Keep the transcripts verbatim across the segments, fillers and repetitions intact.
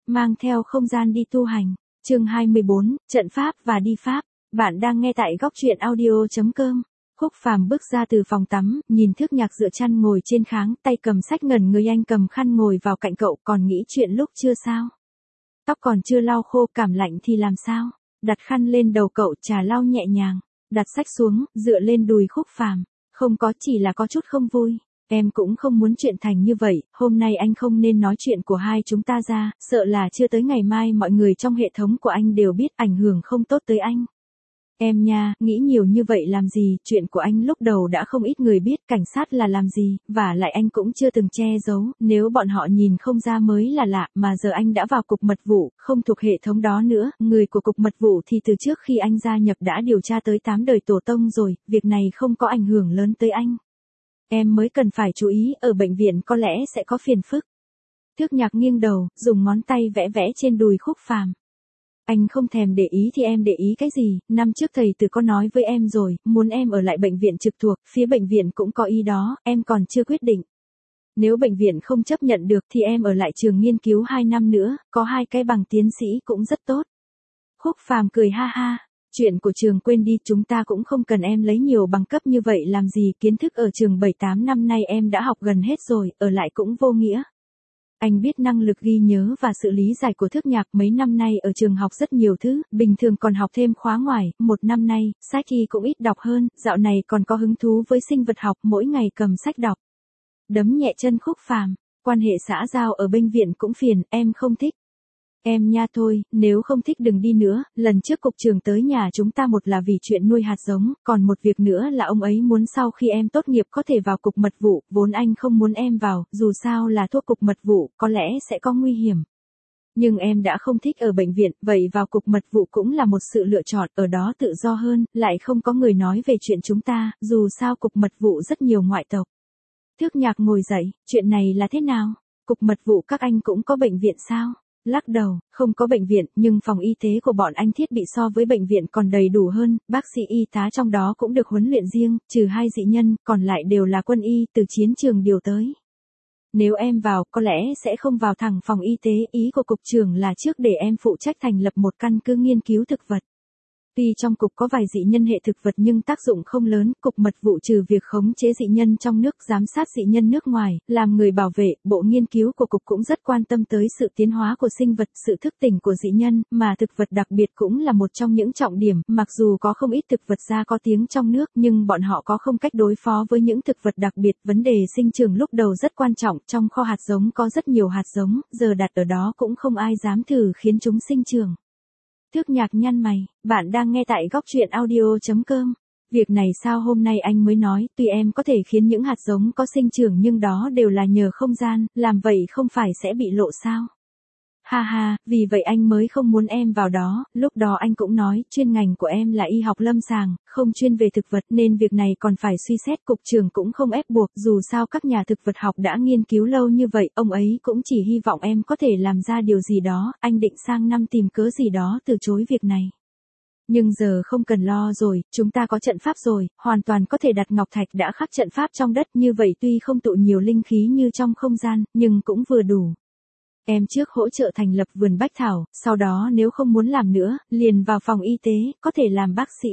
mang theo không gian đi tu hành. Chương hai mươi bốn, trận pháp và đi pháp. Bạn đang nghe tại góc truyện audio chấm com. Khúc Phàm bước ra từ phòng tắm, nhìn Thước Nhạc dựa chăn ngồi trên kháng, tay cầm sách ngẩn người, anh cầm khăn ngồi vào cạnh cậu, còn nghĩ chuyện lúc chưa sao. Tóc còn chưa lau khô, cảm lạnh thì làm sao? Đặt khăn lên đầu cậu, trà lau nhẹ nhàng, đặt sách xuống, dựa lên đùi Khúc Phàm. Không có, chỉ là có chút không vui. Em cũng không muốn chuyện thành như vậy, hôm nay anh không nên nói chuyện của hai chúng ta ra, sợ là chưa tới ngày mai mọi người trong hệ thống của anh đều biết, ảnh hưởng không tốt tới anh. Em nha, nghĩ nhiều như vậy làm gì, chuyện của anh lúc đầu đã không ít người biết, cảnh sát là làm gì, và lại anh cũng chưa từng che giấu, nếu bọn họ nhìn không ra mới là lạ, mà giờ anh đã vào cục mật vụ, không thuộc hệ thống đó nữa, người của cục mật vụ thì từ trước khi anh gia nhập đã điều tra tới tám đời tổ tông rồi, việc này không có ảnh hưởng lớn tới anh. Em mới cần phải chú ý, ở bệnh viện có lẽ sẽ có phiền phức. Thước Nhạc nghiêng đầu, dùng ngón tay vẽ vẽ trên đùi Khúc Phàm. Anh không thèm để ý thì em để ý cái gì, năm trước thầy Từ có nói với em rồi, muốn em ở lại bệnh viện trực thuộc, phía bệnh viện cũng có ý đó, em còn chưa quyết định. Nếu bệnh viện không chấp nhận được thì em ở lại trường nghiên cứu hai năm nữa, có hai cái bằng tiến sĩ cũng rất tốt. Khúc Phàm cười ha ha. Chuyện của trường quên đi, chúng ta cũng không cần em lấy nhiều bằng cấp như vậy làm gì, kiến thức ở trường bảy tám năm nay em đã học gần hết rồi, ở lại cũng vô nghĩa. Anh biết năng lực ghi nhớ và sự lý giải của Thước Nhạc, mấy năm nay ở trường học rất nhiều thứ, bình thường còn học thêm khóa ngoài, một năm nay, sách thì cũng ít đọc hơn, dạo này còn có hứng thú với sinh vật học, mỗi ngày cầm sách đọc. Đấm nhẹ chân Khúc Phàm, quan hệ xã giao ở bệnh viện cũng phiền, em không thích. Em nha thôi, nếu không thích đừng đi nữa, lần trước cục trưởng tới nhà chúng ta một là vì chuyện nuôi hạt giống, còn một việc nữa là ông ấy muốn sau khi em tốt nghiệp có thể vào cục mật vụ, vốn anh không muốn em vào, dù sao là thuộc cục mật vụ, có lẽ sẽ có nguy hiểm. Nhưng em đã không thích ở bệnh viện, vậy vào cục mật vụ cũng là một sự lựa chọn, ở đó tự do hơn, lại không có người nói về chuyện chúng ta, dù sao cục mật vụ rất nhiều ngoại tộc. Thước Nhạc ngồi dậy, chuyện này là thế nào? Cục mật vụ các anh cũng có bệnh viện sao? Lắc đầu, không có bệnh viện, nhưng phòng y tế của bọn anh thiết bị so với bệnh viện còn đầy đủ hơn, bác sĩ y tá trong đó cũng được huấn luyện riêng, trừ hai dị nhân, còn lại đều là quân y từ chiến trường điều tới. Nếu em vào, có lẽ sẽ không vào thẳng phòng y tế, ý của cục trưởng là trước để em phụ trách thành lập một căn cứ nghiên cứu thực vật. Tuy trong cục có vài dị nhân hệ thực vật nhưng tác dụng không lớn, cục mật vụ trừ việc khống chế dị nhân trong nước, giám sát dị nhân nước ngoài, làm người bảo vệ, bộ nghiên cứu của cục cũng rất quan tâm tới sự tiến hóa của sinh vật, sự thức tỉnh của dị nhân, mà thực vật đặc biệt cũng là một trong những trọng điểm, mặc dù có không ít thực vật da có tiếng trong nước, nhưng bọn họ có không cách đối phó với những thực vật đặc biệt, vấn đề sinh trưởng lúc đầu rất quan trọng, trong kho hạt giống có rất nhiều hạt giống, giờ đặt ở đó cũng không ai dám thử khiến chúng sinh trưởng. Thước Nhạc nhăn mày, bạn đang nghe tại góc truyện audio chấm com. Việc này sao hôm nay anh mới nói, tuy em có thể khiến những hạt giống có sinh trưởng nhưng đó đều là nhờ không gian, làm vậy không phải sẽ bị lộ sao? Ha ha, vì vậy anh mới không muốn em vào đó, lúc đó anh cũng nói, chuyên ngành của em là y học lâm sàng, không chuyên về thực vật nên việc này còn phải suy xét, cục trưởng cũng không ép buộc, dù sao các nhà thực vật học đã nghiên cứu lâu như vậy, ông ấy cũng chỉ hy vọng em có thể làm ra điều gì đó, anh định sang năm tìm cớ gì đó từ chối việc này. Nhưng giờ không cần lo rồi, chúng ta có trận pháp rồi, hoàn toàn có thể đặt ngọc thạch đã khắc trận pháp trong đất, như vậy tuy không tụ nhiều linh khí như trong không gian, nhưng cũng vừa đủ. Em trước hỗ trợ thành lập vườn bách thảo, sau đó nếu không muốn làm nữa, liền vào phòng y tế, có thể làm bác sĩ.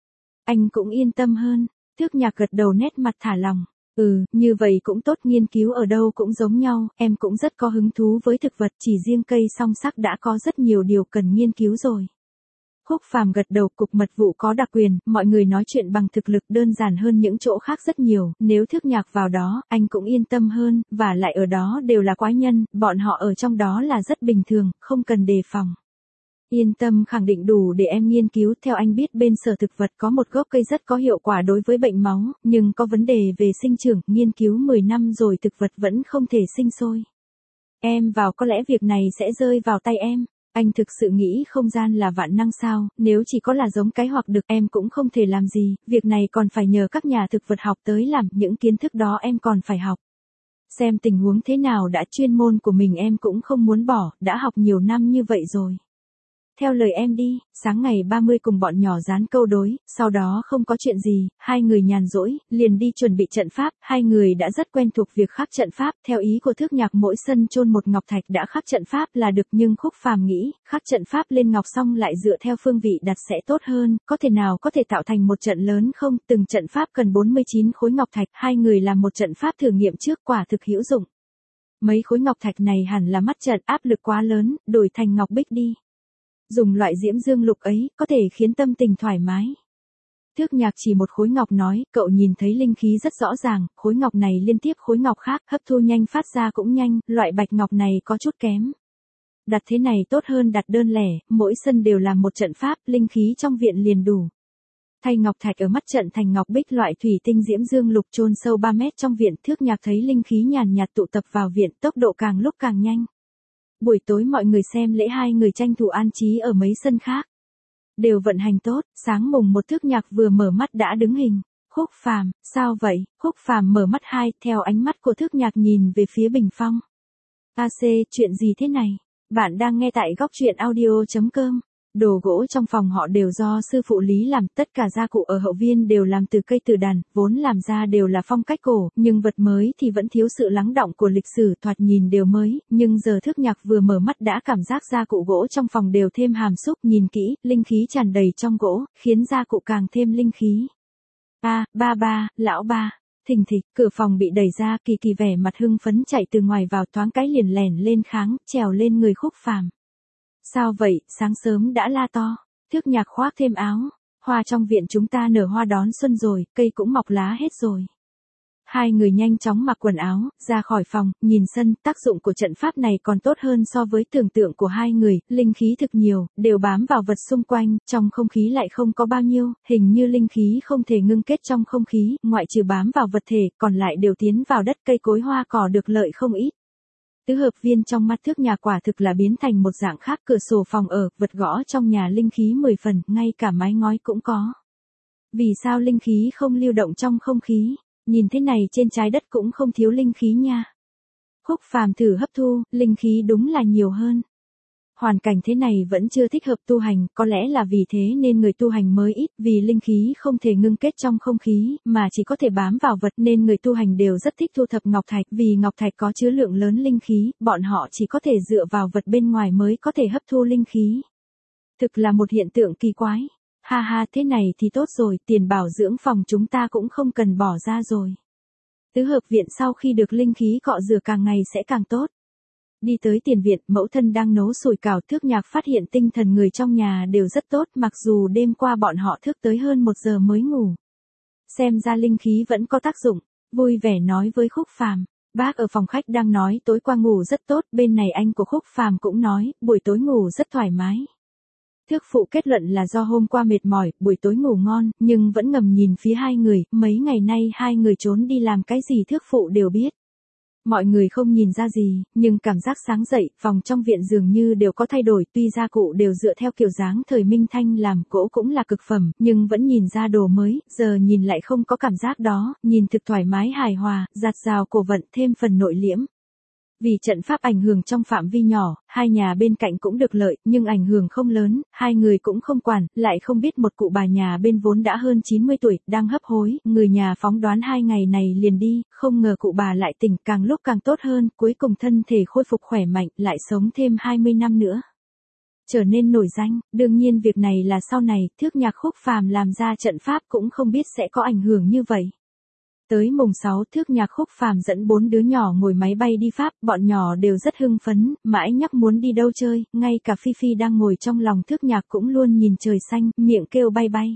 Anh cũng yên tâm hơn. Thước Nhạc gật đầu, nét mặt thả lòng. Ừ, như vậy cũng tốt, nghiên cứu ở đâu cũng giống nhau, em cũng rất có hứng thú với thực vật, chỉ riêng cây song sắc đã có rất nhiều điều cần nghiên cứu rồi. Khúc Phàm gật đầu, cục mật vụ có đặc quyền, mọi người nói chuyện bằng thực lực đơn giản hơn những chỗ khác rất nhiều, nếu Thước Nhạc vào đó, anh cũng yên tâm hơn, và lại ở đó đều là quái nhân, bọn họ ở trong đó là rất bình thường, không cần đề phòng. Yên tâm, khẳng định đủ để em nghiên cứu, theo anh biết bên Sở Thực vật có một gốc cây rất có hiệu quả đối với bệnh máu, nhưng có vấn đề về sinh trưởng, nghiên cứu mười năm rồi thực vật vẫn không thể sinh sôi. Em vào có lẽ việc này sẽ rơi vào tay em. Anh thực sự nghĩ không gian là vạn năng sao, nếu chỉ có là giống cái hoặc được em cũng không thể làm gì, việc này còn phải nhờ các nhà thực vật học tới làm, những kiến thức đó em còn phải học. Xem tình huống thế nào đã, chuyên môn của mình em cũng không muốn bỏ, đã học nhiều năm như vậy rồi. theo lời em đi, sáng ngày ba mươi cùng bọn nhỏ dán câu đối, sau đó không có chuyện gì, hai người nhàn rỗi, liền đi chuẩn bị trận pháp, hai người đã rất quen thuộc việc khắc trận pháp, theo ý của Thước Nhạc mỗi sân chôn một ngọc thạch đã khắc trận pháp là được, nhưng Khúc Phàm nghĩ, khắc trận pháp lên ngọc xong lại dựa theo phương vị đặt sẽ tốt hơn, có thể nào có thể tạo thành một trận lớn không, từng trận pháp cần bốn mươi chín khối ngọc thạch, hai người làm một trận pháp thử nghiệm trước quả thực hữu dụng. Mấy khối ngọc thạch này hẳn là mắt trận, áp lực quá lớn, đổi thành ngọc bích đi. Dùng loại diễm dương lục ấy, có thể khiến tâm tình thoải mái. Thước Nhạc chỉ một khối ngọc nói, cậu nhìn thấy linh khí rất rõ ràng, khối ngọc này liên tiếp khối ngọc khác, hấp thu nhanh phát ra cũng nhanh, loại bạch ngọc này có chút kém. Đặt thế này tốt hơn đặt đơn lẻ, mỗi sân đều làm một trận pháp, linh khí trong viện liền đủ. Thay ngọc thạch ở mắt trận thành ngọc bích loại thủy tinh diễm dương lục chôn sâu ba mét trong viện, Thước Nhạc thấy linh khí nhàn nhạt tụ tập vào viện, tốc độ càng lúc càng nhanh. Buổi tối mọi người xem lễ hai người tranh thủ an trí ở mấy sân khác. Đều vận hành tốt, sáng mùng một Thước Nhạc vừa mở mắt đã đứng hình. Khúc Phàm, sao vậy? Khúc Phàm mở mắt hai, theo ánh mắt của Thước Nhạc nhìn về phía bình phong. a xê, chuyện gì thế này? Bạn đang nghe tại góc truyện audio chấm com. Đồ gỗ trong phòng họ đều do sư phụ Lý làm, tất cả gia cụ ở hậu viên đều làm từ cây từ đàn, vốn làm ra đều là phong cách cổ, nhưng vật mới thì vẫn thiếu sự lắng đọng của lịch sử, thoạt nhìn đều mới, nhưng giờ Thước Nhạc vừa mở mắt đã cảm giác gia cụ gỗ trong phòng đều thêm hàm xúc, nhìn kỹ, linh khí tràn đầy trong gỗ, khiến gia cụ càng thêm linh khí. A, ba ba, lão ba. Thình thịch, cửa phòng bị đẩy ra, Kỳ Kỳ vẻ mặt hưng phấn chạy từ ngoài vào, thoáng cái liền lèn lên kháng, trèo lên người Khúc Phàm. Sao vậy, sáng sớm đã la to. Thước Nhạc khoác thêm áo. Hoa trong viện chúng ta nở hoa đón xuân rồi, cây cũng mọc lá hết rồi. Hai người nhanh chóng mặc quần áo, ra khỏi phòng, nhìn sân, tác dụng của trận pháp này còn tốt hơn so với tưởng tượng của hai người, linh khí thực nhiều, đều bám vào vật xung quanh, trong không khí lại không có bao nhiêu, hình như linh khí không thể ngưng kết trong không khí, ngoại trừ bám vào vật thể, còn lại đều tiến vào đất, cây cối hoa cỏ được lợi không ít. Tứ hợp viên trong mắt Thước Nhạc quả thực là biến thành một dạng khác, cửa sổ phòng ở, vật gõ trong nhà linh khí mười phần, ngay cả mái ngói cũng có. Vì sao linh khí không lưu động trong không khí? Nhìn thế này trên trái đất cũng không thiếu linh khí nha. Khúc Phàm thử hấp thu, linh khí đúng là nhiều hơn. Hoàn cảnh thế này vẫn chưa thích hợp tu hành, có lẽ là vì thế nên người tu hành mới ít, vì linh khí không thể ngưng kết trong không khí, mà chỉ có thể bám vào vật nên người tu hành đều rất thích thu thập ngọc thạch, vì ngọc thạch có chứa lượng lớn linh khí, bọn họ chỉ có thể dựa vào vật bên ngoài mới có thể hấp thu linh khí. Thực là một hiện tượng kỳ quái. Ha ha, thế này thì tốt rồi, tiền bảo dưỡng phòng chúng ta cũng không cần bỏ ra rồi. Tứ hợp viện sau khi được linh khí cọ rửa càng ngày sẽ càng tốt. Đi tới tiền viện, mẫu thân đang nấu sủi cảo, Thước Nhạc phát hiện tinh thần người trong nhà đều rất tốt, mặc dù đêm qua bọn họ thức tới hơn một giờ mới ngủ. Xem ra linh khí vẫn có tác dụng, vui vẻ nói với Khúc Phàm. Bác ở phòng khách đang nói tối qua ngủ rất tốt, bên này anh của Khúc Phàm cũng nói, buổi tối ngủ rất thoải mái. Thước phụ kết luận là do hôm qua mệt mỏi, buổi tối ngủ ngon, nhưng vẫn ngầm nhìn phía hai người, mấy ngày nay hai người trốn đi làm cái gì Thước phụ đều biết. Mọi người không nhìn ra gì, nhưng cảm giác sáng dậy, phòng trong viện dường như đều có thay đổi, tuy gia cụ đều dựa theo kiểu dáng thời Minh Thanh làm, gỗ cũng là cực phẩm, nhưng vẫn nhìn ra đồ mới, giờ nhìn lại không có cảm giác đó, nhìn thực thoải mái hài hòa, giạt rào cổ vận thêm phần nội liễm. Vì trận pháp ảnh hưởng trong phạm vi nhỏ, hai nhà bên cạnh cũng được lợi, nhưng ảnh hưởng không lớn, hai người cũng không quản, lại không biết một cụ bà nhà bên vốn đã hơn chín mươi tuổi, đang hấp hối, người nhà phóng đoán hai ngày này liền đi, không ngờ cụ bà lại tỉnh, càng lúc càng tốt hơn, cuối cùng thân thể khôi phục khỏe mạnh, lại sống thêm hai mươi năm nữa. Trở nên nổi danh, đương nhiên việc này là sau này, Thước Nhạc Khúc Phàm làm ra trận pháp cũng không biết sẽ có ảnh hưởng như vậy. Tới mùng sáu, Thước Nhạc Khúc Phàm dẫn bốn đứa nhỏ ngồi máy bay đi Pháp, bọn nhỏ đều rất hưng phấn, mãi nhắc muốn đi đâu chơi, ngay cả Phi Phi đang ngồi trong lòng Thước Nhạc cũng luôn nhìn trời xanh, miệng kêu bay bay.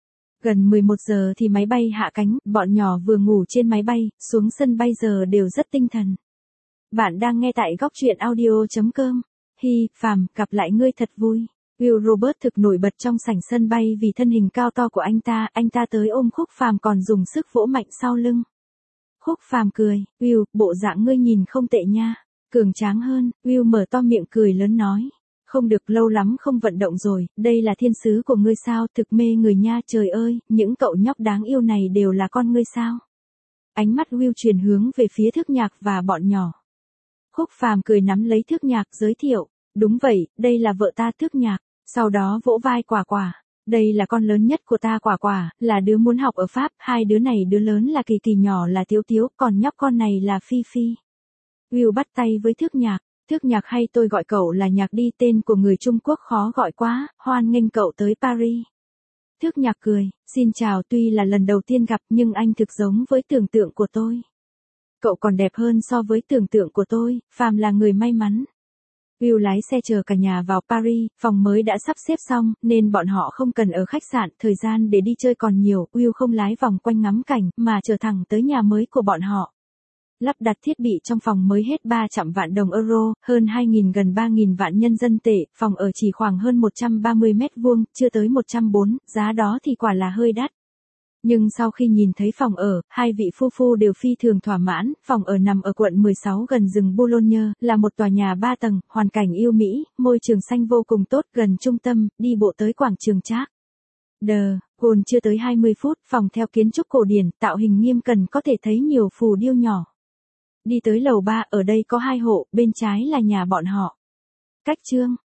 Gần mười một giờ thì máy bay hạ cánh, bọn nhỏ vừa ngủ trên máy bay, xuống sân bay giờ đều rất tinh thần. Bạn đang nghe tại góc truyện audio chấm com. Hi, Phàm, gặp lại ngươi thật vui. Will Robert thực nổi bật trong sảnh sân bay vì thân hình cao to của anh ta, anh ta tới ôm Khúc Phàm còn dùng sức vỗ mạnh sau lưng. Khúc Phàm cười, Will, bộ dạng ngươi nhìn không tệ nha, cường tráng hơn, Will mở to miệng cười lớn nói. Không được, lâu lắm không vận động rồi, đây là thiên sứ của ngươi sao, thực mê người nha, trời ơi, những cậu nhóc đáng yêu này đều là con ngươi sao. Ánh mắt Will chuyển hướng về phía Thước Nhạc và bọn nhỏ. Khúc Phàm cười nắm lấy Thước Nhạc giới thiệu, đúng vậy, đây là vợ ta Thước Nhạc. Sau đó vỗ vai Quả Quả. Đây là con lớn nhất của ta Quả Quả, là đứa muốn học ở Pháp, hai đứa này đứa lớn là Kỳ Kỳ nhỏ là Tiếu Tiếu, còn nhóc con này là Phi Phi. Will bắt tay với Thước Nhạc. Thước Nhạc hay tôi gọi cậu là Nhạc đi, tên của người Trung Quốc khó gọi quá, hoan nghênh cậu tới Paris. Thước Nhạc cười, xin chào, tuy là lần đầu tiên gặp nhưng anh thực giống với tưởng tượng của tôi. Cậu còn đẹp hơn so với tưởng tượng của tôi, phàm là người may mắn. Will lái xe chờ cả nhà vào Paris, phòng mới đã sắp xếp xong, nên bọn họ không cần ở khách sạn, thời gian để đi chơi còn nhiều, Will không lái vòng quanh ngắm cảnh, mà chờ thẳng tới nhà mới của bọn họ. Lắp đặt thiết bị trong phòng mới hết ba trăm vạn đồng euro, hơn hai nghìn gần ba nghìn vạn nhân dân tệ, phòng ở chỉ khoảng hơn một trăm ba mươi mét vuông, chưa tới một trăm bốn mươi, giá đó thì quả là hơi đắt. Nhưng sau khi nhìn thấy phòng ở, hai vị phu phu đều phi thường thỏa mãn, phòng ở nằm ở quận mười sáu gần rừng Boulogne, là một tòa nhà ba tầng, hoàn cảnh yêu mỹ, môi trường xanh vô cùng tốt, gần trung tâm, đi bộ tới quảng trường Trác. Đờ, gồm chưa tới hai mươi phút, phòng theo kiến trúc cổ điển, tạo hình nghiêm cẩn, có thể thấy nhiều phù điêu nhỏ. Đi tới lầu ba, ở đây có hai hộ, bên trái là nhà bọn họ. Cách chương